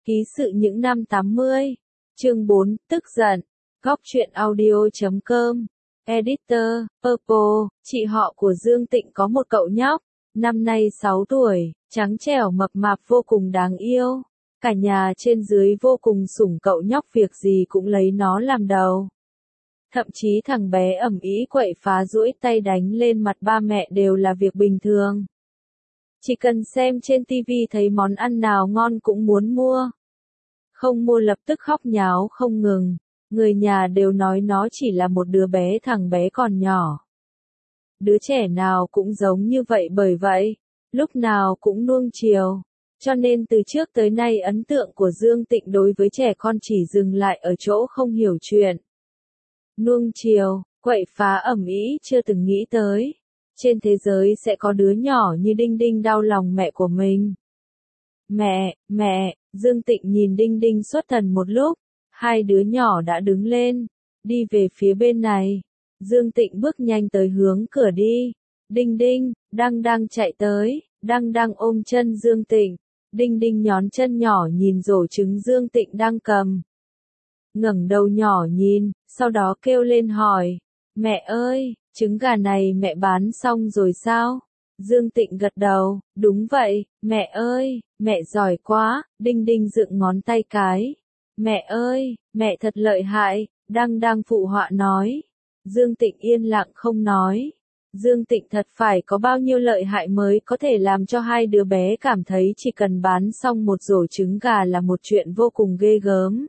Ký sự những năm 80. Chương 4, tức giận. Góc truyện audio.com. Editor, Purple. Chị họ của Dương Tịnh có một cậu nhóc, năm nay 6 tuổi, trắng trẻo mập mạp vô cùng đáng yêu. Cả nhà trên dưới vô cùng sủng cậu nhóc, việc gì cũng lấy nó làm đầu. Thậm chí thằng bé ầm ĩ quậy phá duỗi tay đánh lên mặt ba mẹ đều là việc bình thường. Chỉ cần xem trên TV thấy món ăn nào ngon cũng muốn mua. Không mua lập tức khóc nháo không ngừng. Người nhà đều nói nó chỉ là một đứa bé, thằng bé còn nhỏ. Đứa trẻ nào cũng giống như vậy, bởi vậy, lúc nào cũng nuông chiều. Cho nên từ trước tới nay ấn tượng của Dương Tịnh đối với trẻ con chỉ dừng lại ở chỗ không hiểu chuyện. Nuông chiều, quậy phá ầm ĩ, chưa từng nghĩ tới. Trên thế giới sẽ có đứa nhỏ như Đinh Đinh đau lòng mẹ của mình. Mẹ, Dương Tịnh nhìn Đinh Đinh xuất thần một lúc, hai đứa nhỏ đã đứng lên, đi về phía bên này. Dương Tịnh bước nhanh tới hướng cửa đi. Đinh Đinh, đang chạy tới, đang ôm chân Dương Tịnh. Đinh Đinh nhón chân nhỏ nhìn rổ trứng Dương Tịnh đang cầm. Ngẩng đầu nhỏ nhìn, sau đó kêu lên hỏi, mẹ ơi, trứng gà này mẹ bán xong rồi sao? Dương Tịnh gật đầu, đúng vậy, mẹ ơi, mẹ giỏi quá. Đinh Đinh dựng ngón tay cái. Mẹ ơi, mẹ thật lợi hại, đang phụ họa nói. Dương Tịnh yên lặng không nói. Dương Tịnh thật phải có bao nhiêu lợi hại mới có thể làm cho hai đứa bé cảm thấy chỉ cần bán xong một rổ trứng gà là một chuyện vô cùng ghê gớm.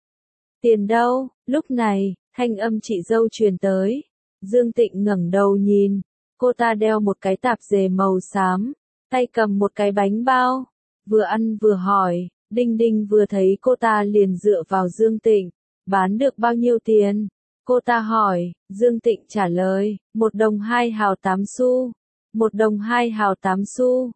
Tiền đâu? Lúc này, thanh âm chị dâu truyền tới. Dương Tịnh ngẩng đầu nhìn. Cô ta đeo một cái tạp dề màu xám, tay cầm một cái bánh bao, vừa ăn vừa hỏi. Đinh Đinh vừa thấy cô ta liền dựa vào Dương Tịnh. Bán được bao nhiêu tiền? Cô ta hỏi. Dương Tịnh trả lời, 1 đồng 2 hào 8 xu. 1 đồng 2 hào 8 xu.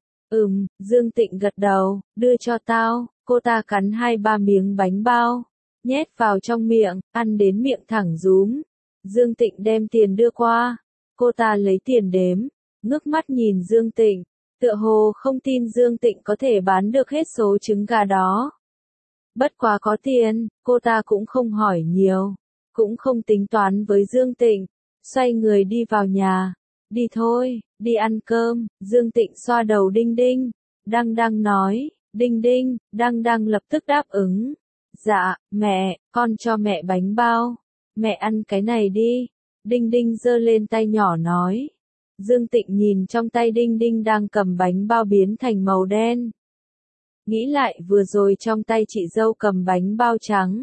Dương Tịnh gật đầu, đưa cho tao. Cô ta cắn 2-3 miếng bánh bao, nhét vào trong miệng, ăn đến miệng thẳng rúm. Dương Tịnh đem tiền đưa qua. Cô ta lấy tiền đếm, ngước mắt nhìn Dương Tịnh, tựa hồ không tin Dương Tịnh có thể bán được hết số trứng gà đó. Bất quá có tiền, cô ta cũng không hỏi nhiều, cũng không tính toán với Dương Tịnh, xoay người đi vào nhà. Đi thôi, đi ăn cơm. Dương Tịnh xoa đầu Đinh Đinh, đang nói. Đinh Đinh, đang lập tức đáp ứng. Dạ, mẹ, con cho mẹ bánh bao. Mẹ ăn cái này đi. Đinh Đinh giơ lên tay nhỏ nói. Dương Tịnh nhìn trong tay Đinh Đinh đang cầm bánh bao biến thành màu đen. Nghĩ lại vừa rồi trong tay chị dâu cầm bánh bao trắng.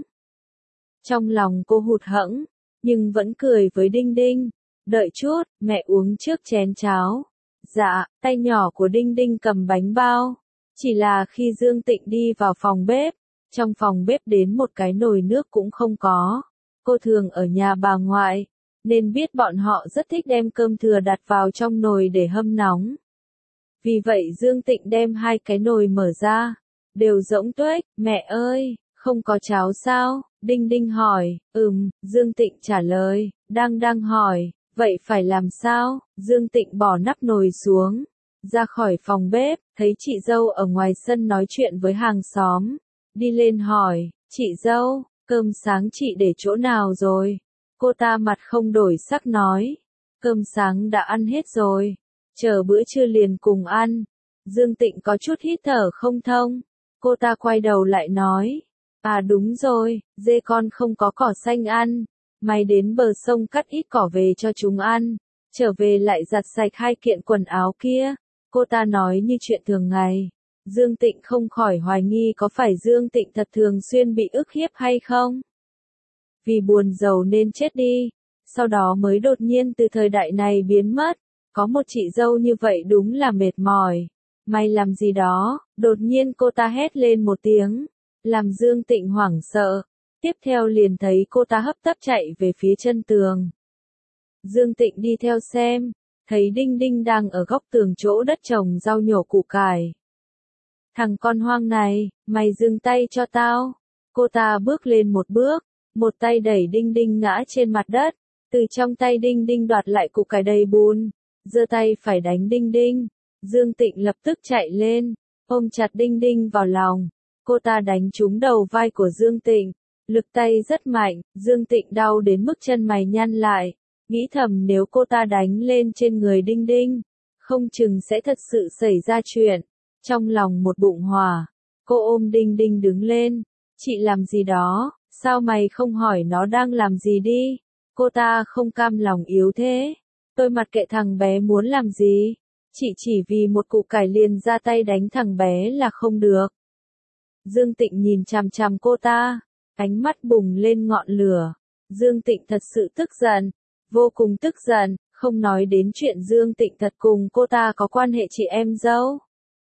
Trong lòng cô hụt hẫng, nhưng vẫn cười với Đinh Đinh. Đợi chút, mẹ uống trước chén cháo. Dạ, tay nhỏ của Đinh Đinh cầm bánh bao. Chỉ là khi Dương Tịnh đi vào phòng bếp, trong phòng bếp đến một cái nồi nước cũng không có. Cô thường ở nhà bà ngoại, nên biết bọn họ rất thích đem cơm thừa đặt vào trong nồi để hâm nóng. Vì vậy Dương Tịnh đem 2 cái nồi mở ra, đều rỗng tuếch. Mẹ ơi, không có cháo sao? Đinh Đinh hỏi. Dương Tịnh trả lời. Đang hỏi, vậy phải làm sao? Dương Tịnh bỏ nắp nồi xuống, ra khỏi phòng bếp, thấy chị dâu ở ngoài sân nói chuyện với hàng xóm. Đi lên hỏi, chị dâu, cơm sáng chị để chỗ nào rồi? Cô ta mặt không đổi sắc nói, cơm sáng đã ăn hết rồi, chờ bữa trưa liền cùng ăn. Dương Tịnh có chút hít thở không thông. Cô ta quay đầu lại nói, à đúng rồi, dê con không có cỏ xanh ăn, mày đến bờ sông cắt ít cỏ về cho chúng ăn, trở về lại giặt sạch 2 kiện quần áo kia. Cô ta nói như chuyện thường ngày. Dương Tịnh không khỏi hoài nghi có phải Dương Tịnh thật thường xuyên bị ức hiếp hay không? Vì buồn giàu nên chết đi, sau đó mới đột nhiên từ thời đại này biến mất. Có một chị dâu như vậy đúng là mệt mỏi. Mày làm gì đó? Đột nhiên cô ta hét lên một tiếng, làm Dương Tịnh hoảng sợ. Tiếp theo liền thấy cô ta hấp tấp chạy về phía chân tường. Dương Tịnh đi theo xem, thấy Đinh Đinh đang ở góc tường chỗ đất trồng rau nhổ củ cải. Thằng con hoang này, mày dừng tay cho tao. Cô ta bước lên một bước, một tay đẩy Đinh Đinh ngã trên mặt đất, từ trong tay Đinh Đinh đoạt lại củ cải đầy bùn, giơ tay phải đánh Đinh Đinh. Dương Tịnh lập tức chạy lên, ôm chặt Đinh Đinh vào lòng. Cô ta đánh trúng đầu vai của Dương Tịnh. Lực tay rất mạnh, Dương Tịnh đau đến mức chân mày nhăn lại. Nghĩ thầm nếu cô ta đánh lên trên người Đinh Đinh, không chừng sẽ thật sự xảy ra chuyện. Trong lòng một bụng hỏa, cô ôm Đinh Đinh đứng lên. Chị làm gì đó, sao mày không hỏi nó đang làm gì đi? Cô ta không cam lòng yếu thế. Tôi mặc kệ thằng bé muốn làm gì. Chị chỉ vì một củ cải liền ra tay đánh thằng bé là không được. Dương Tịnh nhìn chằm chằm cô ta, ánh mắt bùng lên ngọn lửa. Dương Tịnh thật sự tức giận, vô cùng tức giận, không nói đến chuyện Dương Tịnh thật cùng cô ta có quan hệ chị em dâu.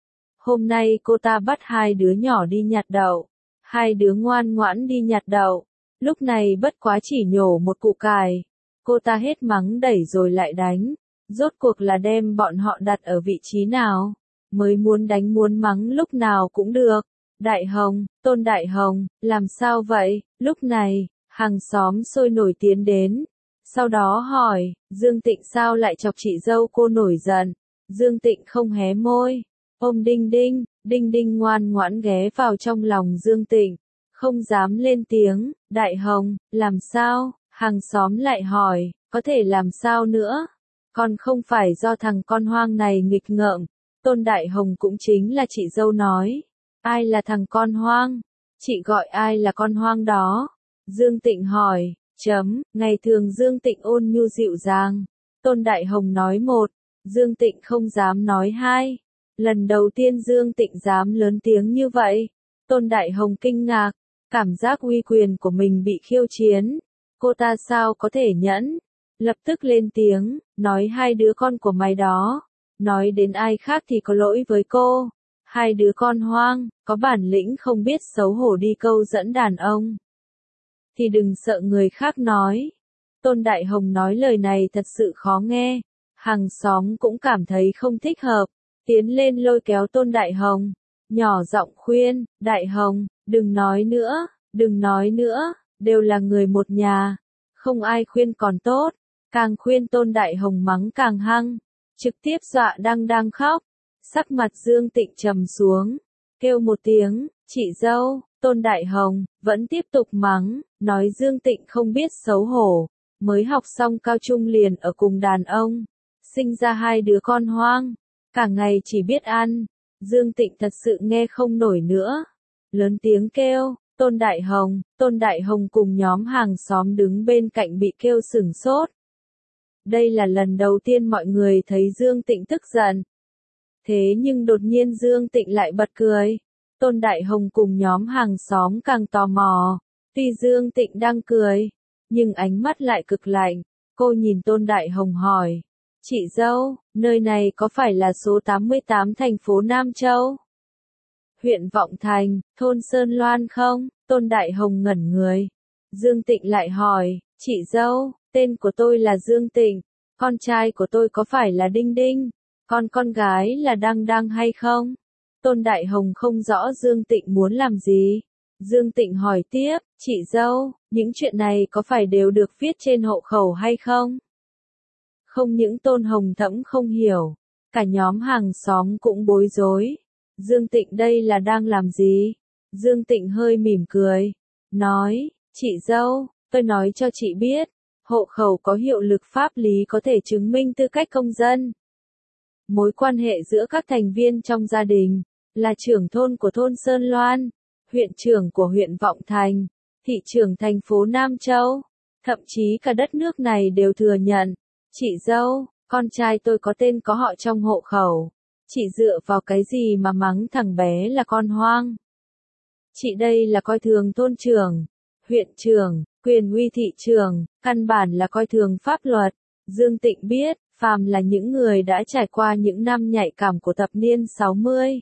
Hôm nay cô ta bắt hai đứa nhỏ đi nhặt đậu, hai đứa ngoan ngoãn đi nhặt đậu, lúc này bất quá chỉ nhổ một củ cải. Cô ta hết mắng đẩy rồi lại đánh, rốt cuộc là đem bọn họ đặt ở vị trí nào, mới muốn đánh muốn mắng lúc nào cũng được. Đại Hồng, Tôn Đại Hồng, làm sao vậy? Lúc này, hàng xóm sôi nổi tiến đến. Sau đó hỏi, Dương Tịnh sao lại chọc chị dâu cô nổi giận? Dương Tịnh không hé môi, ôm Đinh Đinh, Đinh Đinh ngoan ngoãn ghé vào trong lòng Dương Tịnh, không dám lên tiếng. Đại Hồng, làm sao? Hàng xóm lại hỏi, có thể làm sao nữa? Còn không phải do thằng con hoang này nghịch ngợm. Tôn Đại Hồng cũng chính là chị dâu nói. Ai là thằng con hoang? Chị gọi ai là con hoang đó? Dương Tịnh hỏi. Ngày thường Dương Tịnh ôn nhu dịu dàng. Tôn Đại Hồng nói một, Dương Tịnh không dám nói hai. Lần đầu tiên Dương Tịnh dám lớn tiếng như vậy. Tôn Đại Hồng kinh ngạc, cảm giác uy quyền của mình bị khiêu chiến. Cô ta sao có thể nhẫn? Lập tức lên tiếng, nói hai đứa con của mày đó. Nói đến ai khác thì có lỗi với cô. Hai đứa con hoang, có bản lĩnh không biết xấu hổ đi câu dẫn đàn ông. Thì đừng sợ người khác nói. Tôn Đại Hồng nói lời này thật sự khó nghe. Hàng xóm cũng cảm thấy không thích hợp. Tiến lên lôi kéo Tôn Đại Hồng. Nhỏ giọng khuyên, Đại Hồng, đừng nói nữa, đừng nói nữa, đều là người một nhà. Không ai khuyên còn tốt. Càng khuyên Tôn Đại Hồng mắng càng hăng. Trực tiếp dọa đang khóc. Sắc mặt Dương Tịnh trầm xuống. Kêu một tiếng, chị dâu. Tôn Đại Hồng vẫn tiếp tục mắng, nói Dương Tịnh không biết xấu hổ, mới học xong cao trung liền ở cùng đàn ông, sinh ra hai đứa con hoang, cả ngày chỉ biết ăn. Dương Tịnh thật sự nghe không nổi nữa, lớn tiếng kêu, Tôn Đại Hồng cùng nhóm hàng xóm đứng bên cạnh bị kêu sửng sốt. Đây là lần đầu tiên mọi người thấy Dương Tịnh tức giận. Thế nhưng đột nhiên Dương Tịnh lại bật cười. Tôn Đại Hồng cùng nhóm hàng xóm càng tò mò. Tuy Dương Tịnh đang cười, nhưng ánh mắt lại cực lạnh. Cô nhìn Tôn Đại Hồng hỏi. Chị dâu, nơi này có phải là số 88 thành phố Nam Châu? Huyện Vọng Thành, thôn Sơn Loan không? Tôn Đại Hồng ngẩn người. Dương Tịnh lại hỏi. Chị dâu, tên của tôi là Dương Tịnh. Con trai của tôi có phải là Đinh Đinh? Con gái là Đăng hay không? Tôn Đại Hồng không rõ Dương Tịnh muốn làm gì. Dương Tịnh hỏi tiếp, chị dâu, những chuyện này có phải đều được viết trên hộ khẩu hay không? Không những Tôn Hồng Thẫm không hiểu, cả nhóm hàng xóm cũng bối rối. Dương Tịnh đây là đang làm gì? Dương Tịnh hơi mỉm cười, nói, chị dâu, tôi nói cho chị biết, hộ khẩu có hiệu lực pháp lý có thể chứng minh tư cách công dân. Mối quan hệ giữa các thành viên trong gia đình, là trưởng thôn của thôn Sơn Loan, huyện trưởng của huyện Vọng Thành, thị trưởng thành phố Nam Châu, thậm chí cả đất nước này đều thừa nhận. Chị dâu, con trai tôi có tên có họ trong hộ khẩu. Chị dựa vào cái gì mà mắng thằng bé là con hoang? Chị đây là coi thường thôn trưởng, huyện trưởng, quyền uy thị trưởng, căn bản là coi thường pháp luật. Dương Tịnh biết, phàm là những người đã trải qua những năm nhạy cảm của thập niên 60.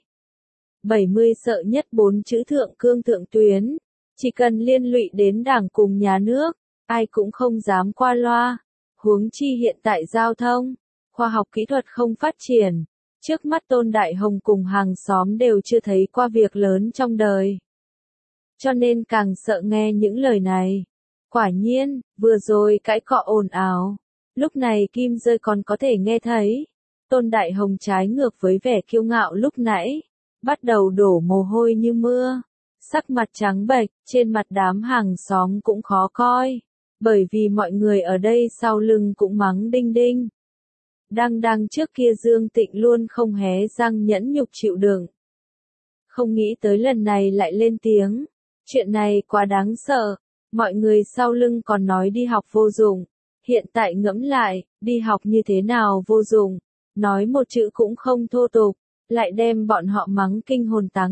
70 sợ nhất 4 chữ thượng cương thượng tuyến. Chỉ cần liên lụy đến đảng cùng nhà nước, ai cũng không dám qua loa. Huống chi hiện tại giao thông, khoa học kỹ thuật không phát triển. Trước mắt Tôn Đại Hồng cùng hàng xóm đều chưa thấy qua việc lớn trong đời. Cho nên càng sợ nghe những lời này. Quả nhiên, vừa rồi cãi cọ ồn ào. Lúc này Kim Rơi còn có thể nghe thấy. Tôn Đại Hồng trái ngược với vẻ kiêu ngạo lúc nãy. Bắt đầu đổ mồ hôi như mưa. sắc mặt trắng bệch, trên mặt đám hàng xóm cũng khó coi, bởi vì mọi người ở đây sau lưng cũng mắng Đinh Đinh. Đăng Đăng trước kia Dương Tịnh luôn không hé răng nhẫn nhục chịu đựng. Không nghĩ tới lần này lại lên tiếng, chuyện này quá đáng sợ, mọi người sau lưng còn nói đi học vô dụng, hiện tại ngẫm lại, đi học như thế nào vô dụng, nói một chữ cũng không thô tục, lại đem bọn họ mắng kinh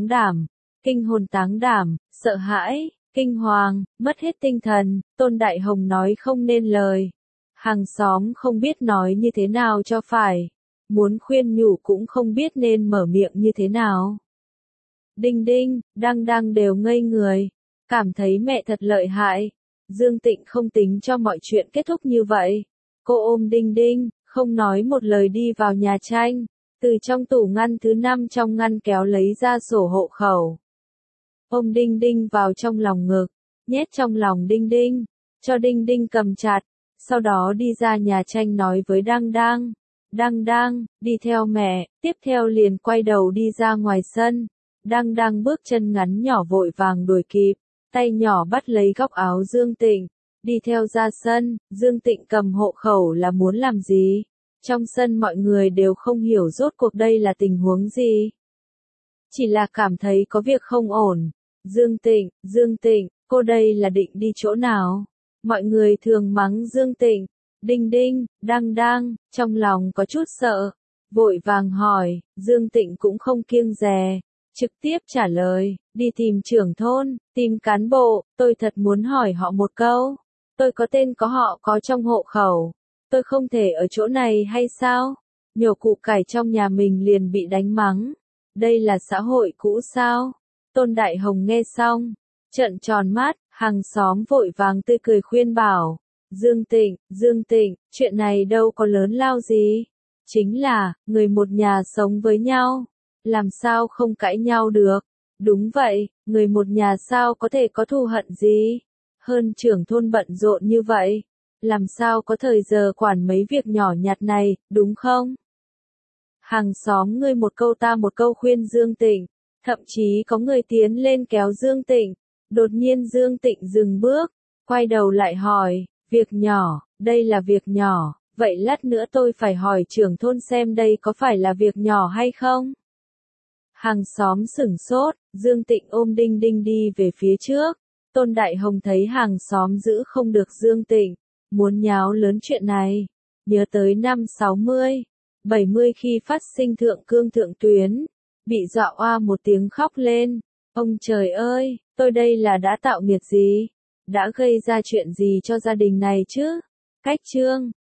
hồn táng đảm, sợ hãi, kinh hoàng, mất hết tinh thần, Tôn Đại Hồng nói không nên lời. Hàng xóm không biết nói như thế nào cho phải, muốn khuyên nhủ cũng không biết nên mở miệng như thế nào. Đinh Đinh, Đăng Đăng đều ngây người, cảm thấy mẹ thật lợi hại. Dương Tịnh không tính cho mọi chuyện kết thúc như vậy. Cô ôm Đinh Đinh, không nói một lời đi vào nhà tranh, từ trong tủ ngăn thứ 5 trong ngăn kéo lấy ra sổ hộ khẩu. Ôm Đinh Đinh vào trong lòng ngực, nhét trong lòng Đinh Đinh, cho Đinh Đinh cầm chặt, sau đó đi ra nhà tranh nói với Đăng Đăng. Đăng Đăng, đi theo mẹ, tiếp theo liền quay đầu đi ra ngoài sân. Đăng Đăng bước chân ngắn nhỏ vội vàng đuổi kịp, tay nhỏ bắt lấy góc áo Dương Tịnh, đi theo ra sân. Dương Tịnh cầm hộ khẩu là muốn làm gì? Trong sân mọi người đều không hiểu rốt cuộc đây là tình huống gì. Chỉ là cảm thấy có việc không ổn. Dương Tịnh, cô đây là định đi chỗ nào? Mọi người thường mắng Dương Tịnh. Đinh Đinh, Đăng Đăng, trong lòng có chút sợ, vội vàng hỏi. Dương Tịnh cũng không kiêng dè, trực tiếp trả lời, đi tìm trưởng thôn, tìm cán bộ, tôi thật muốn hỏi họ một câu. Tôi có tên có họ có trong hộ khẩu, tôi không thể ở chỗ này hay sao? Nhổ củ cải trong nhà mình liền bị đánh mắng. Đây là xã hội cũ sao? Tôn Đại Hồng nghe xong, trợn tròn mắt, hàng xóm vội vàng tươi cười khuyên bảo. Dương Tịnh, chuyện này đâu có lớn lao gì. Chính là, người một nhà sống với nhau, làm sao không cãi nhau được. Đúng vậy, người một nhà sao có thể có thù hận gì. Hơn trưởng thôn bận rộn như vậy, làm sao có thời giờ quản mấy việc nhỏ nhặt này, đúng không? Hàng xóm ngươi một câu ta một câu khuyên Dương Tịnh, thậm chí có người tiến lên kéo Dương Tịnh. Đột nhiên Dương Tịnh dừng bước, quay đầu lại hỏi, việc nhỏ, đây là việc nhỏ, vậy lát nữa tôi phải hỏi trưởng thôn xem đây có phải là việc nhỏ hay không? Hàng xóm sửng sốt, Dương Tịnh ôm Đinh Đinh đi về phía trước. Tôn Đại Hồng thấy hàng xóm giữ không được Dương Tịnh, muốn nháo lớn chuyện này. Nhớ tới năm 60, 70 khi phát sinh thượng cương thượng tuyến, bị dọa oa một tiếng khóc lên. Ông trời ơi, tôi đây là đã tạo nghiệt gì? Đã gây ra chuyện gì cho gia đình này chứ? Cách chương